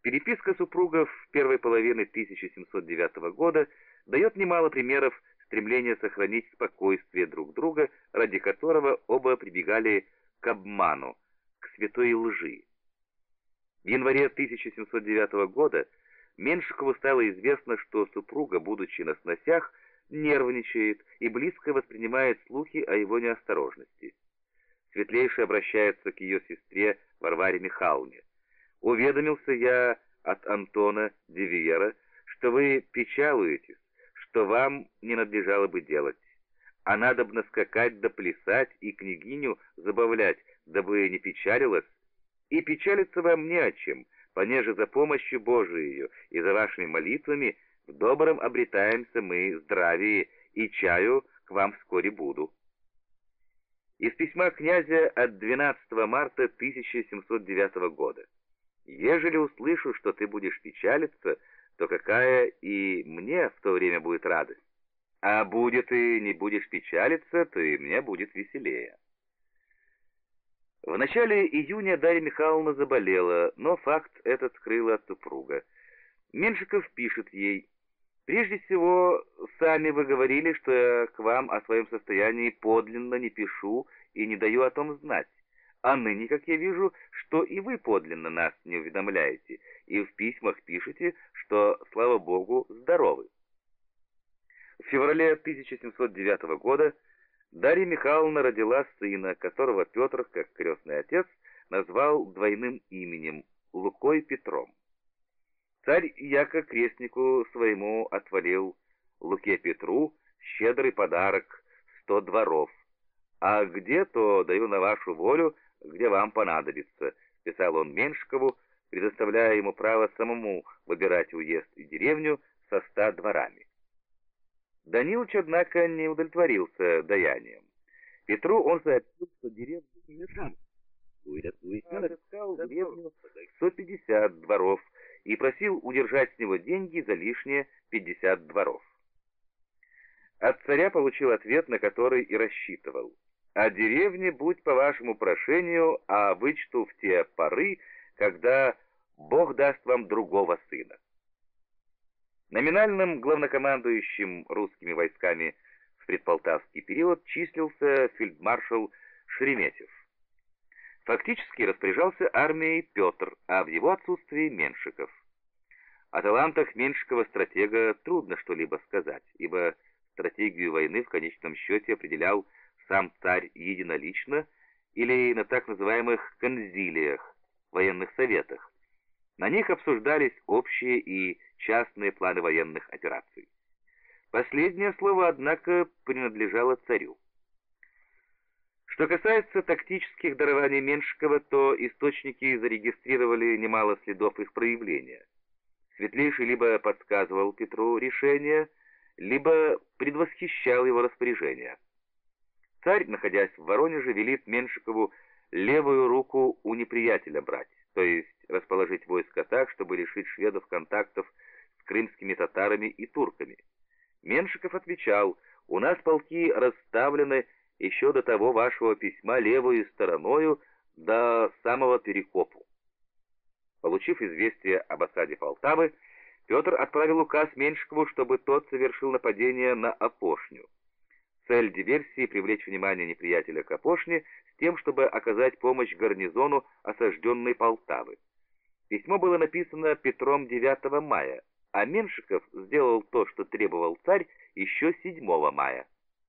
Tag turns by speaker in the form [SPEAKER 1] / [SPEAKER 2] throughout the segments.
[SPEAKER 1] Переписка супругов первой половины 1709 года дает немало примеров стремления сохранить спокойствие друг друга, ради которого оба прибегали к обману, к святой лжи. В январе 1709 года Меншикову стало известно, что супруга, будучи на сносях, нервничает и близко воспринимает слухи о его неосторожности. Светлейший обращается к ее сестре Варваре Михайловне. «Уведомился я от Антона Девиера, что вы печалуетесь, что вам не надлежало бы делать, а надобно скакать да плясать и княгиню забавлять, дабы не печалилась, и печалиться вам не о чем, понеже за помощью Божией и за вашими молитвами в добром обретаемся мы здравие, и чаю к вам вскоре буду». Из письма князя от 12 марта 1709 года. «Ежели услышу, что ты будешь печалиться, то какая и мне в то время будет радость. А будет и не будешь печалиться, то и мне будет веселее». В начале июня Дарья Михайловна заболела, но факт этот скрыла от супруга. Меншиков пишет ей: «Прежде всего, сами вы говорили, что я к вам о своем состоянии подлинно не пишу и не даю о том знать. А ныне, как я вижу, что и вы подлинно нас не уведомляете, и в письмах пишете, что, слава Богу, здоровы». В феврале 1709 года Дарья Михайловна родила сына, которого Петр, как крестный отец, назвал двойным именем Лукой Петром. Царь яко крестнику своему отвалил Луке Петру щедрый подарок 100 дворов. «А где, то даю на вашу волю, где вам понадобится», — писал он Меншикову, предоставляя ему право самому выбирать уезд и деревню со 100 дворами. Данилыч, однако, не удовлетворился даянием. Петру он сообщил, что деревню не мешал. Искал деревню 150 дворов и просил удержать с него деньги за лишние 50 дворов. От царя получил ответ, на который и рассчитывал: «О деревне будь по вашему прошению, а вычту в те поры, когда Бог даст вам другого сына». Номинальным главнокомандующим русскими войсками в предполтавский период числился фельдмаршал Шереметьев. Фактически распоряжался армией Петр, а в его отсутствии Меншиков. О талантах Меншикова-стратега трудно что-либо сказать, ибо стратегию войны в конечном счете определял сам царь единолично или на так называемых конзилиях, военных советах. На них обсуждались общие и частные планы военных операций. Последнее слово, однако, принадлежало царю. Что касается тактических дарований Меншикова, то источники зарегистрировали немало следов их проявления. Светлейший либо подсказывал Петру решение, либо предвосхищал его распоряжение. Царь, находясь в Воронеже, велит Меншикову левую руку у неприятеля брать, то есть расположить войско так, чтобы лишить шведов контактов с крымскими татарами и турками. Меншиков отвечал: «У нас полки расставлены еще до того вашего письма левую стороною до самого Перекопу». Получив известие об осаде Полтавы, Петр отправил указ Меншикову, чтобы тот совершил нападение на Опошню. Цель диверсии — привлечь внимание неприятеля к Опошне с тем, чтобы оказать помощь гарнизону осажденной Полтавы. Письмо было написано Петром 9 мая, а Меншиков сделал то, что требовал царь, еще 7 мая.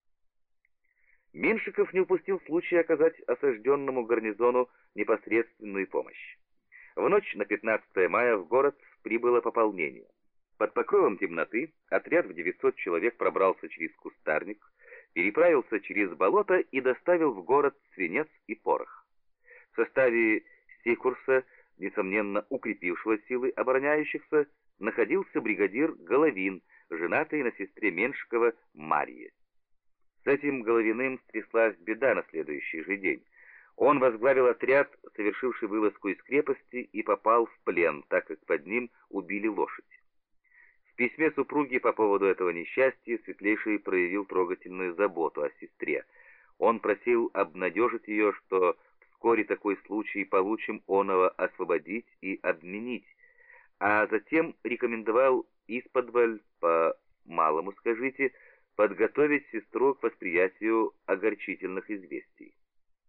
[SPEAKER 1] Меншиков не упустил случая оказать осажденному гарнизону непосредственную помощь. В ночь на 15 мая в город прибыло пополнение. Под покровом темноты отряд в 900 человек пробрался через кустарник, переправился через болото и доставил в город свинец и порох. В составе Сикурса, несомненно укрепившего силы обороняющихся, находился бригадир Головин, женатый на сестре Меншикова Марье. С этим Головиным стряслась беда на следующий же день. Он возглавил отряд, совершивший вылазку из крепости, и попал в плен, так как под ним убили лошадь. В письме супруги по поводу этого несчастья Светлейший проявил трогательную заботу о сестре. Он просил обнадежить ее, что вскоре такой случай получим оного освободить и обменить, а затем рекомендовал исподволь, по малому скажите, подготовить сестру к восприятию огорчительных известий.